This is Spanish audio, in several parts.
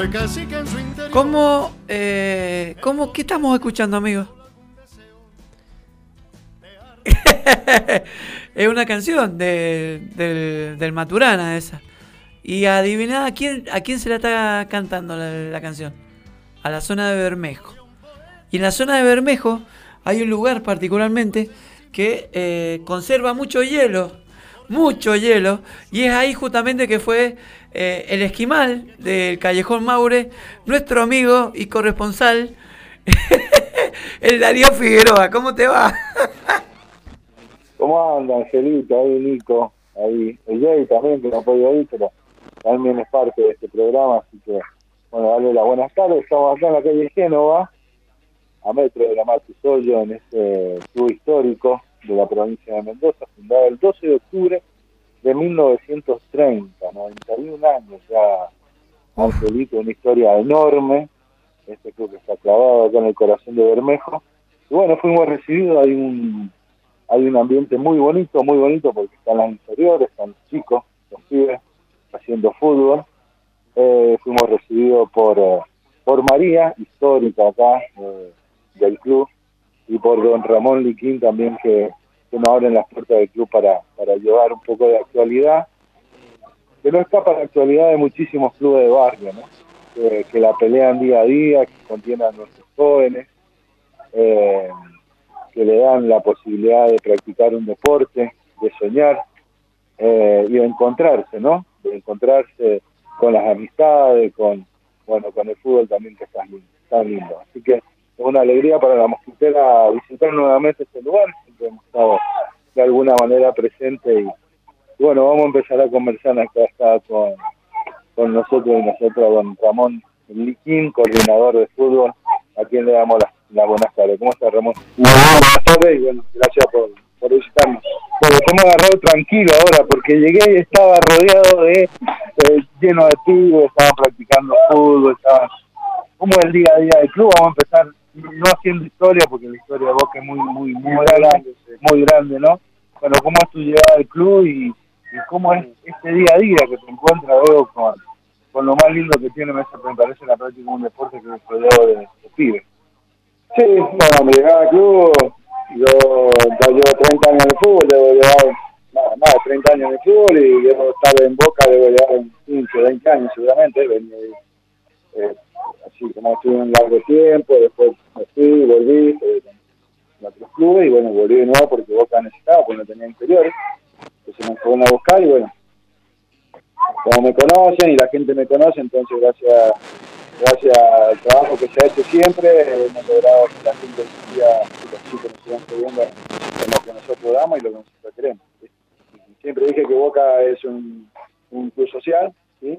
¿Qué estamos escuchando, amigos? Es una canción del Maturana esa. Y adiviná a quién se la está cantando la canción. A la zona de Bermejo. Y en la zona de Bermejo hay un lugar particularmente que conserva mucho hielo. Mucho hielo. Y es ahí justamente que fue el esquimal del Callejón Maure, nuestro amigo y corresponsal, el Darío Figueroa. ¿Cómo te va? ¿Cómo anda, Angelito? Ahí Nico, ahí el Jay también, que no puede ir, pero también es parte de este programa, así que, bueno, darle las buenas tardes. Estamos acá en la calle Génova, a metro de la Mar Pisollo, en este club histórico de la provincia de Mendoza, fundado el 12 de octubre de 1930, 91 años ya, Angelito, una historia enorme, este club que está clavado acá en el corazón de Bermejo. Y bueno, fuimos recibidos, hay un ambiente muy bonito porque están las inferiores, están los chicos, los pibes haciendo fútbol. Fuimos recibidos por María, histórica acá del club, y por don Ramón Liquín también, que nos abren las puertas del club para llevar un poco de actualidad, que no escapa la actualidad de muchísimos clubes de barrio, ¿no? Que la pelean día a día, que contienen a nuestros jóvenes, que le dan la posibilidad de practicar un deporte, de soñar y de encontrarse, ¿no? De encontrarse con las amistades, con el fútbol también, que es tan lindo. Así que es una alegría para la mosquitera visitar nuevamente este lugar, siempre hemos estado de alguna manera presente y bueno, vamos a empezar a conversar acá con nosotros y nosotros, don Ramón Liquín, coordinador de fútbol, a quien le damos las buenas tardes. ¿Cómo está, Ramón? Muy buenas tardes y bueno, gracias por visitarnos. Bueno, ¿cómo agarrado tranquilo ahora? Porque llegué y estaba rodeado de lleno de pibes, estaban practicando fútbol, estaban como el día a día del club. Vamos a empezar no haciendo historia, porque la historia de Boca es muy grande, ¿no? Bueno, ¿cómo es tu llegada al club y cómo es este día a día que te encuentras, veo, con lo más lindo que tiene, me parece la práctica de un deporte que es rodeado de pibes? Sí, bueno, mi llegada al club, yo ya llevo 30 años en el fútbol, debo llevar más de 30 años en el fútbol y debo estar en Boca, debo llevar 15, 20 años seguramente, así como estuve un largo tiempo, después me fui, volví con otros clubes y bueno, volví de nuevo porque Boca necesitaba, porque no tenía inferiores, entonces me fueron a buscar y bueno, como me conocen y la gente me conoce, entonces gracias al trabajo que se ha hecho siempre, hemos logrado que la gente los chicos nos sigan creyendo en lo que nosotros damos y lo que nosotros queremos, ¿sí? Siempre dije que Boca es un club social, ¿sí?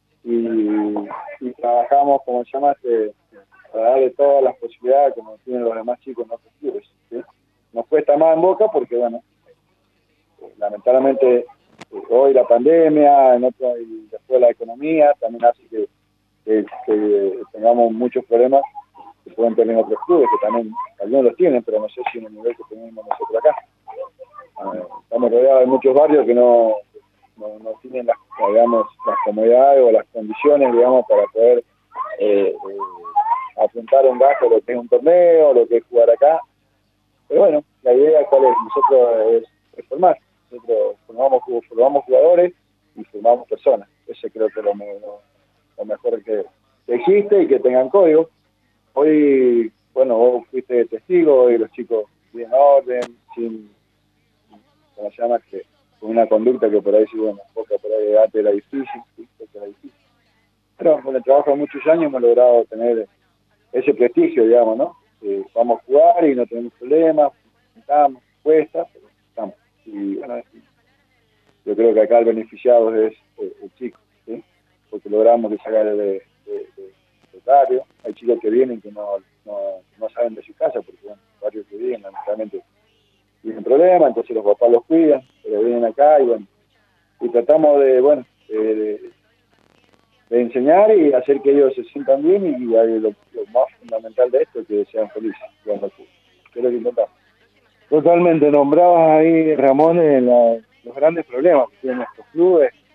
Y trabajamos, como se llama, para darle todas las posibilidades como tienen los demás chicos en otros clubes, ¿sí? Nos cuesta más en Boca porque, bueno, lamentablemente hoy la pandemia, y después la economía, también hace que tengamos muchos problemas que pueden tener otros clubes, que también algunos los tienen, pero no sé si en el nivel que tenemos nosotros acá. Estamos rodeados de muchos barrios que no tienen las comodidades o las condiciones, digamos, para poder afrontar un gasto, lo que es un torneo, lo que es jugar acá. Pero bueno, la idea cuál es, nosotros es formar. Nosotros formamos jugadores y formamos personas. Ese creo que es lo mejor que existe y que tengan código. Hoy, bueno, vos fuiste testigo, hoy los chicos bien orden, sin, ¿cómo se llama? Con una conducta que por ahí sí, bueno, Boca por ahí antes era difícil, ¿sí? Pero con el trabajo de muchos años hemos logrado tener ese prestigio, digamos, ¿no? Vamos a jugar y no tenemos problemas, estamos, cuesta, pero estamos. Y bueno, yo creo que acá el beneficiado es el chico, ¿sí? Porque logramos que sacar de barrio. Hay chicos que vienen que no saben de su casa, porque bueno, el barrio que viven lamentablemente tienen problemas, entonces los papás los cuidan, pero vienen acá y bueno, y tratamos de enseñar y hacer que ellos se sientan bien y lo más fundamental de esto es que sean felices jugando al fútbol. ¿Qué es lo que intentamos? Totalmente, nombrabas ahí, Ramón, los grandes problemas que tienen estos clubes,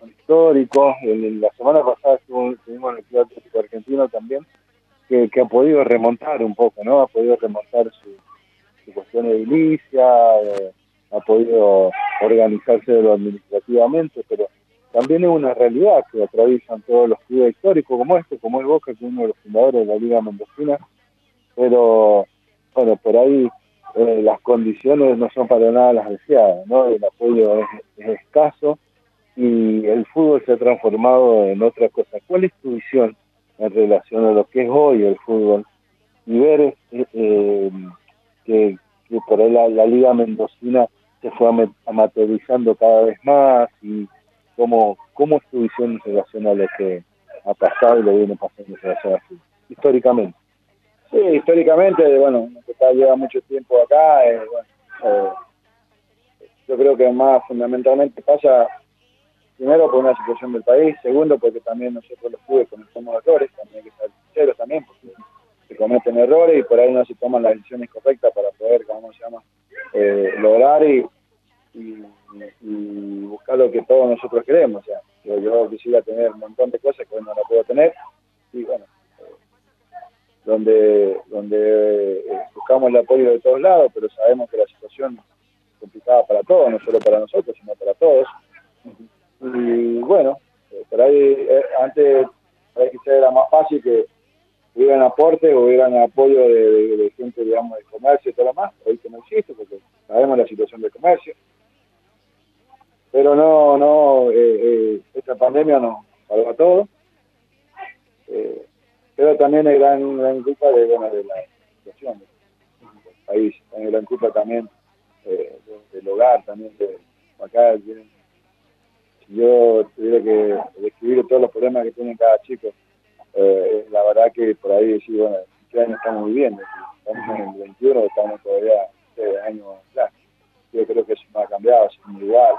son históricos. La semana pasada estuvimos en el Club Atlético Argentino también, que ha podido remontar un poco, ¿no? Ha podido remontar su cuestión de edilicia, ha podido organizarse administrativamente, pero también es una realidad que atraviesan todos los clubes históricos como como el Boca, que es uno de los fundadores de la Liga Mendocina, pero bueno, por ahí las condiciones no son para nada las deseadas, ¿no? El apoyo es escaso y el fútbol se ha transformado en otra cosa. ¿Cuál es tu visión en relación a lo que es hoy el fútbol? Y ver que por ahí la Liga Mendocina se fue amateurizando cada vez más, y cómo es tu visión en relación a lo que ha pasado y lo viene pasando en relación a históricamente. Sí, históricamente, bueno, lleva mucho tiempo acá, yo creo que más fundamentalmente pasa, primero por una situación del país, segundo porque también nosotros los clubes cometemos errores, también hay que ser sinceros también, porque se cometen errores y por ahí no se toman las decisiones correctas para poder, lograr y buscar lo que todos nosotros queremos. O sea, yo quisiera tener un montón de cosas que hoy no la puedo tener, y bueno, donde buscamos el apoyo de todos lados, pero sabemos que la situación es complicada para todos, no solo para nosotros, sino para todos. Y bueno, por ahí antes quizás era más fácil que hubieran aportes o hubieran apoyo de gente, digamos, de comercio y todo lo más. Hoy que no existe, porque sabemos la situación del comercio. Pero esta pandemia nos salvó a todos. Pero también hay gran culpa de la situación del país, hay gran culpa también del hogar, también acá tienen. Si yo tuviera que describir todos los problemas que tiene cada chico, la verdad que por ahí decir, bueno, ¿qué año estamos viviendo? Estamos en el 21, estamos todavía 6 años atrás. Yo creo que eso no ha cambiado, es muy igual.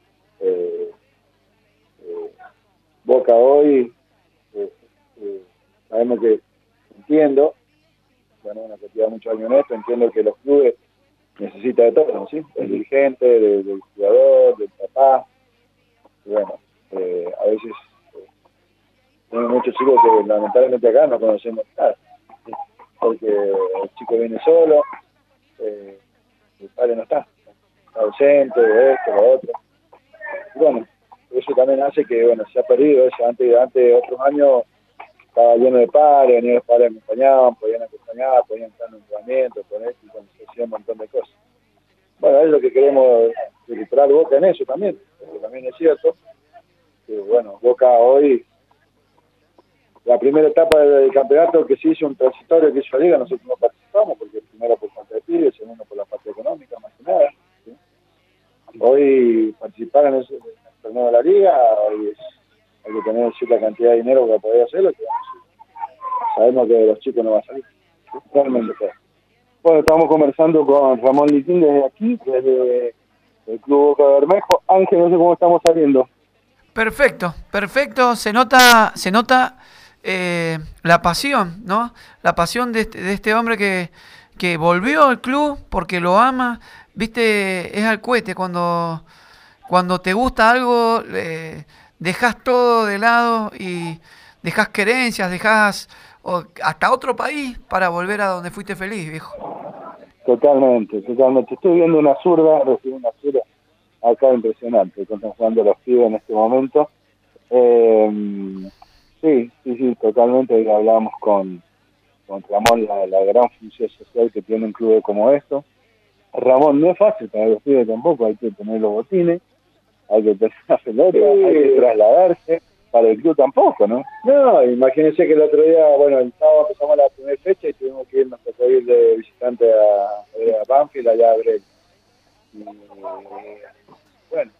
Boca hoy, sabemos que entiendo, bueno, una cantidad de muchos años en esto, entiendo que los clubes necesitan de todo, ¿sí? Del dirigente, del jugador, del papá. Y bueno, a veces tenemos muchos chicos que lamentablemente acá no conocemos nada, ¿sí? Porque el chico viene solo, el padre no está ausente, de esto, lo otro. Y bueno, eso también hace que, bueno, se ha perdido eso. Antes otros años estaba lleno de padres, venían los padres acompañaban, podían acompañar, podían estar en un entrenamiento, con esto, y se hacía un montón de cosas. Bueno, es lo que queremos recuperar Boca en eso también, porque también es cierto que, bueno, Boca hoy, la primera etapa del campeonato que se hizo un transitorio que hizo la Liga, nosotros no participamos, porque primero por falta de pibes, segundo por la parte económica, más que nada, ¿sí? Hoy participar en el torneo de la Liga, hoy hay que tener cierta cantidad de dinero para poder hacerlo, que sabemos que los chicos no van a salir, realmente. Bueno, estamos conversando con Ramón Litín desde aquí, desde el Club Boca de Bermejo. Ángel, no sé cómo estamos saliendo. Perfecto, se nota la pasión, ¿no? La pasión de este hombre que volvió al club porque lo ama. Viste, es al cohete cuando te gusta algo, dejas todo de lado y dejas querencias, dejas hasta otro país para volver a donde fuiste feliz, viejo. Totalmente. Estoy viendo una zurda, recibí una zurda acá impresionante, que están jugando los pibes en este momento. Sí, totalmente. Hoy hablábamos con Ramón, la gran función social que tiene un club como esto. Ramón, no es fácil para los pibes tampoco, hay que tener los botines, hay que tener la pelota, hay que trasladarse. Para el club tampoco, ¿no? No, imagínense que el otro día, bueno, el sábado empezamos la primera fecha y tuvimos que irnos a ir de visitante a Banfield, allá a Brel. Y bueno,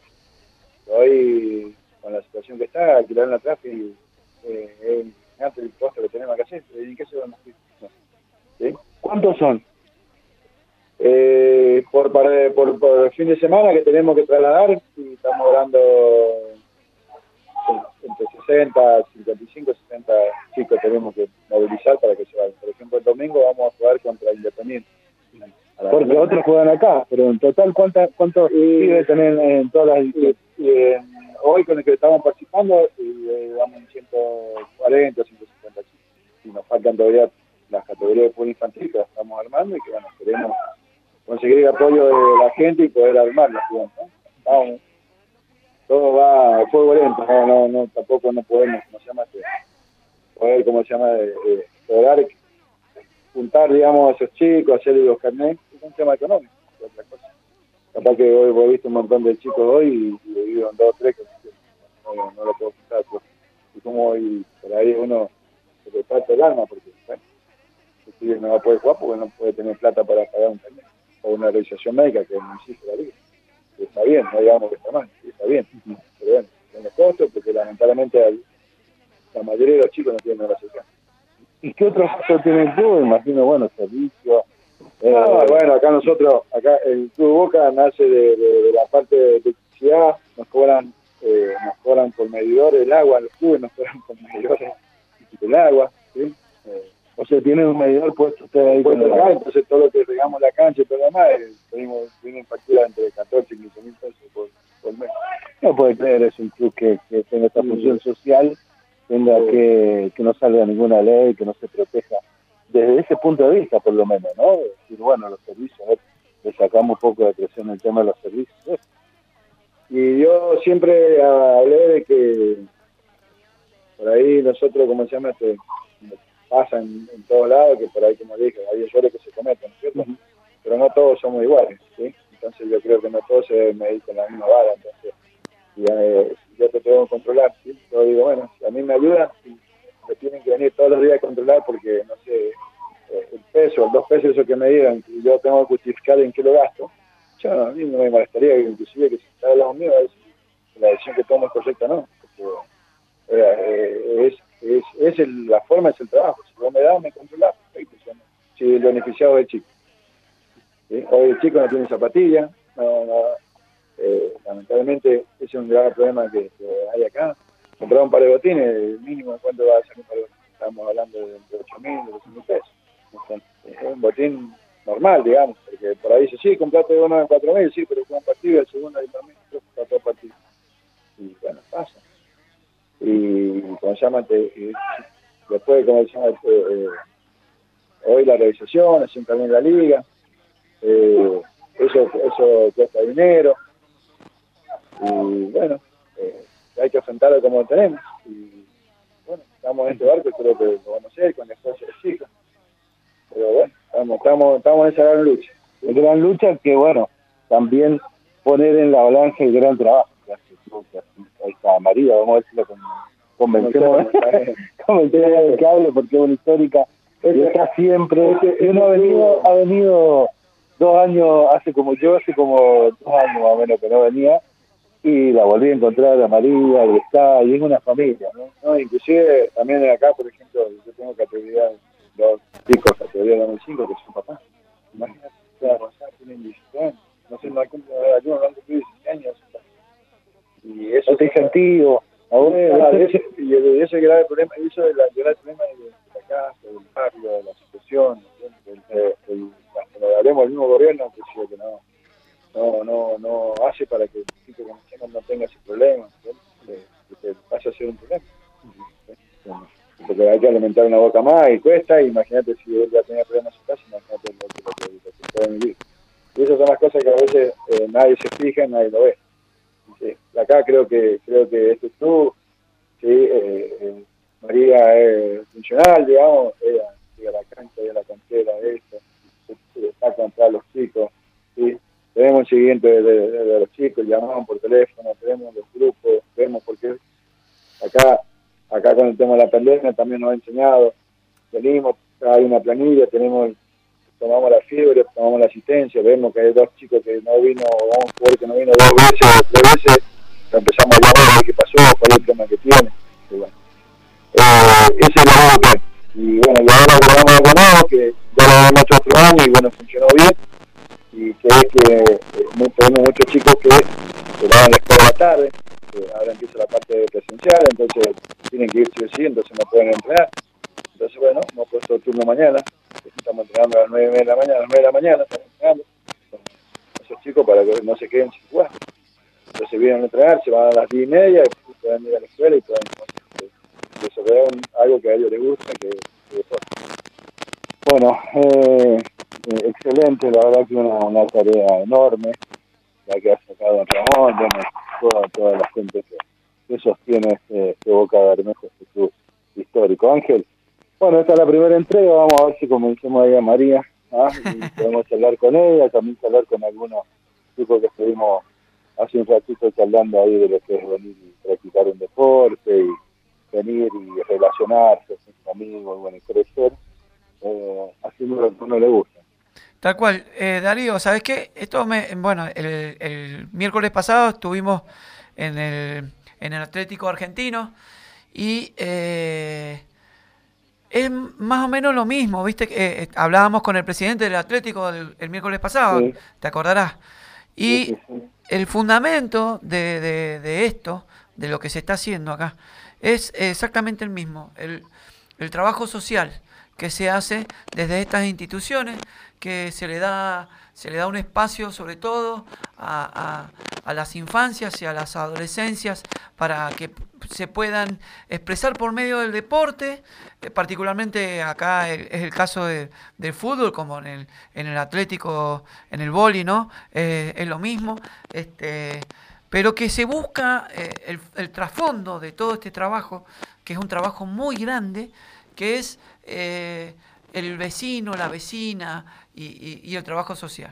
hoy con la situación que está, alquilar una tráfico es antes del costo que tenemos que hacer. ¿En qué se van a hacer? No. ¿Sí? ¿Cuántos son? Por el fin de semana que tenemos que trasladar, y estamos hablando entre 60, 55, 60 chicos tenemos que movilizar para que se vayan. Por ejemplo, el domingo vamos a jugar contra Independiente. Porque otros juegan acá, pero en total, ¿cuántos pibes tienen en todas las ediciones? Y en hoy con el que estamos participando, damos 140, 150 chicos. Y nos faltan todavía las categorías de fútbol infantil que las estamos armando y que bueno, queremos conseguir el apoyo de la gente y poder armarlas, ¿no? Vamos, todo va a fuego lento, no, tampoco no podemos, lograr juntar, digamos, a esos chicos, hacerles los carnets, es un tema económico, es otra cosa. Capaz que hoy he visto un montón de chicos hoy y he vivido en 2 o 3 que no lo puedo juntar, pues. Y como hoy por ahí uno se le parte el alma, porque bueno, el no va a poder jugar porque no puede tener plata para pagar un carnet o una realización médica que no existe la liga. Y está bien, no digamos que está mal, está bien, pero bueno, tiene costos porque lamentablemente la mayoría de los chicos no tienen la sesión. ¿Y qué otros costos tiene el club? Imagino, bueno, servicios. Bueno, acá el Club Boca nace de la parte de electricidad, nos cobran por medidores del agua, los clubes nos cobran por medidores del agua, ¿sí? O sea, tienen un medidor puesto ustedes ahí. Puesto acá, entonces todo lo que regamos la cancha y todo lo demás, tienen factura entre 14 y 15 mil pesos por mes. No puede creer, es un club que tenga esta función social, tenga que no salga ninguna ley, que no se proteja. Desde ese punto de vista, por lo menos, ¿no? Es decir, bueno, los servicios, a ver, le sacamos un poco de presión el tema de los servicios. Y yo siempre hablé de que por ahí nosotros, pasa en todos lados, que por ahí, como dije, hay errores que se cometen, ¿no es cierto? Pero no todos somos iguales, ¿sí? Entonces yo creo que no todos se deben medir con la misma vara, entonces yo te tengo que controlar, ¿sí? Yo digo, bueno, si a mí me ayudan, me tienen que venir todos los días a controlar porque, no sé, el peso, los 2 pesos eso que me digan, y yo tengo que justificar en qué lo gasto, a mí no me molestaría que inclusive que si está al lado mío, a ver si la decisión que tomo es correcta o no, porque la forma es el trabajo, si vos me das, me controlás, perfecto, si el beneficiado es el chico. ¿Sí? Hoy el chico no tiene zapatillas, lamentablemente ese es un grave problema que hay acá. Comprar un par de botines, el mínimo, ¿cuánto va a ser un par de botines? Estamos hablando de entre 8.000 y 12.000 pesos. Es un botín normal, digamos, porque por ahí dice, sí, comprate uno de 4.000, sí, pero con un partido, el segundo de 2.000, para 2 partidos. Y bueno, pasa. Y después, hoy la realización, hacen también la liga, eso cuesta dinero, y bueno, hay que afrontarlo como tenemos, y bueno, estamos en este barco, creo que lo vamos a hacer con el esfuerzo de los chicos, pero bueno, estamos en esa gran lucha. La gran lucha que, bueno, también poner en la balanza el gran trabajo que hace el club, ahí está María, vamos a ver si lo convencemos del cable, porque es una histórica, y está siempre, y uno ha venido 2 años, hace como 2 años más o menos que no venía, y la volví a encontrar a María, y está, y es una familia, ¿no? No, inclusive también acá, por ejemplo, yo tengo categoría, 2 chicos, categoría 2005, que son papás. Imagínate, tienen 16 años, no sé, algunos no han cumplido 16 años. Y eso no te sentido. Y ese grave problema, eso de la grave problema de la casa, del barrio, de la situación, cuando hablemos del mismo gobierno, pues que no hace para que el chico que conocemos no tenga ese problema, que pasa a ser un problema. Porque hay que alimentar una boca más y cuesta, imagínate si él ya tenía problemas en su casa, imagínate lo que puede vivir. Y esas son las cosas que a veces nadie se fija, nadie lo ve. Sí, acá creo que este club, sí, María es funcional, digamos, ella llega a la cancha, ella la cantera, esto, está contra los chicos, sí. Tenemos un seguimiento de los chicos, llamamos por teléfono, tenemos los grupos, vemos porque acá con el tema de la pandemia también nos ha enseñado, venimos, hay una planilla, tomamos la fiebre, tomamos la asistencia, vemos que hay 2 chicos que no vino, o un jugador que no vino 2 veces o 3 veces, lo empezamos a llamar a ver qué pasó, cuál es el problema que tiene, y bueno. Ese es lo único que hay. Y bueno, y ahora logramos algo nuevo, que ya lo hemos hecho otro año y bueno, funcionó bien, y que es que tenemos muchos chicos que van a la escuela a la tarde, ahora empieza la parte presencial, entonces tienen que ir sí o sí, entonces no pueden entrenar. Entonces, bueno, hemos puesto turno mañana, estamos entrenando a las 9 de la mañana, estamos entrenando con esos chicos para que no se queden sin jugar. Entonces vienen a entrenar, se van a las 10:30, y pueden ir a la escuela y pueden desarrollar algo que a ellos les gusta, que es deporte. Bueno, excelente, la verdad que una tarea enorme, la que ha sacado Ramón, bueno, toda la gente que sostiene este Boca Bermejo, este club histórico. Ángel, bueno, esta es la primera entrega, vamos a ver si convencemos ahí a María, y podemos hablar con ella, también hablar con algunos chicos que estuvimos hace un ratito charlando ahí de lo que es venir y practicar un deporte, y venir y relacionarse, ser amigos, bueno, y crecer, haciendo lo que a uno le gusta. Tal cual. Darío, ¿sabes qué? Bueno, el miércoles pasado estuvimos en el Atlético Argentino y es más o menos lo mismo, ¿viste? Hablábamos con el presidente del Atlético el miércoles pasado, Sí. ¿te acordarás? Y Sí. el fundamento de esto, de lo que se está haciendo acá, es exactamente el mismo, el trabajo social que se hace desde estas instituciones, que se le da un espacio sobre todo a las infancias y a las adolescencias para que se puedan expresar por medio del deporte, particularmente acá es el caso del fútbol, como en el Atlético, en el vóley, ¿no? Es lo mismo, pero que se busca el trasfondo de todo este trabajo, que es un trabajo muy grande, que es el vecino, la vecina y el trabajo social.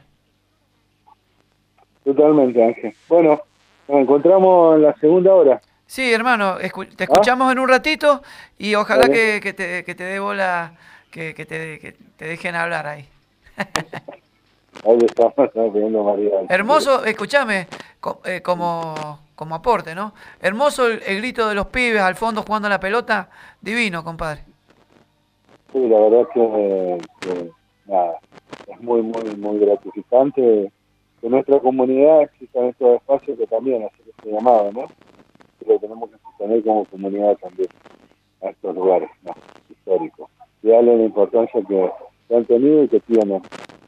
Totalmente, Ángel. Bueno, nos encontramos en la segunda hora. Sí, hermano, te escuchamos en un ratito y ojalá Vale. que te dé bola, que te dejen hablar ahí. Ahí estamos pidiendo María. Hermoso, escúchame, como aporte, ¿no? Hermoso el grito de los pibes al fondo jugando a la pelota, divino, compadre. Sí, la verdad que nada, es muy, muy, muy gratificante que nuestra comunidad exista en estos espacios, que también hacer este llamado, ¿no? Que lo tenemos que sostener como comunidad también a estos lugares, ¿no? Históricos. Y darle la importancia que han tenido y que tienen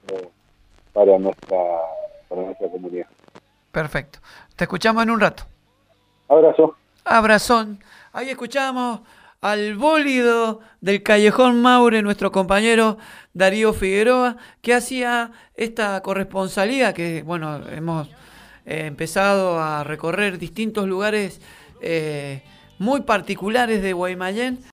para nuestra comunidad. Perfecto. Te escuchamos en un rato. Abrazo. Abrazón. Ahí escuchamos al bólido del Callejón Maure, nuestro compañero Darío Figueroa, que hacía esta corresponsalía que, bueno, hemos empezado a recorrer distintos lugares muy particulares de Guaymallén.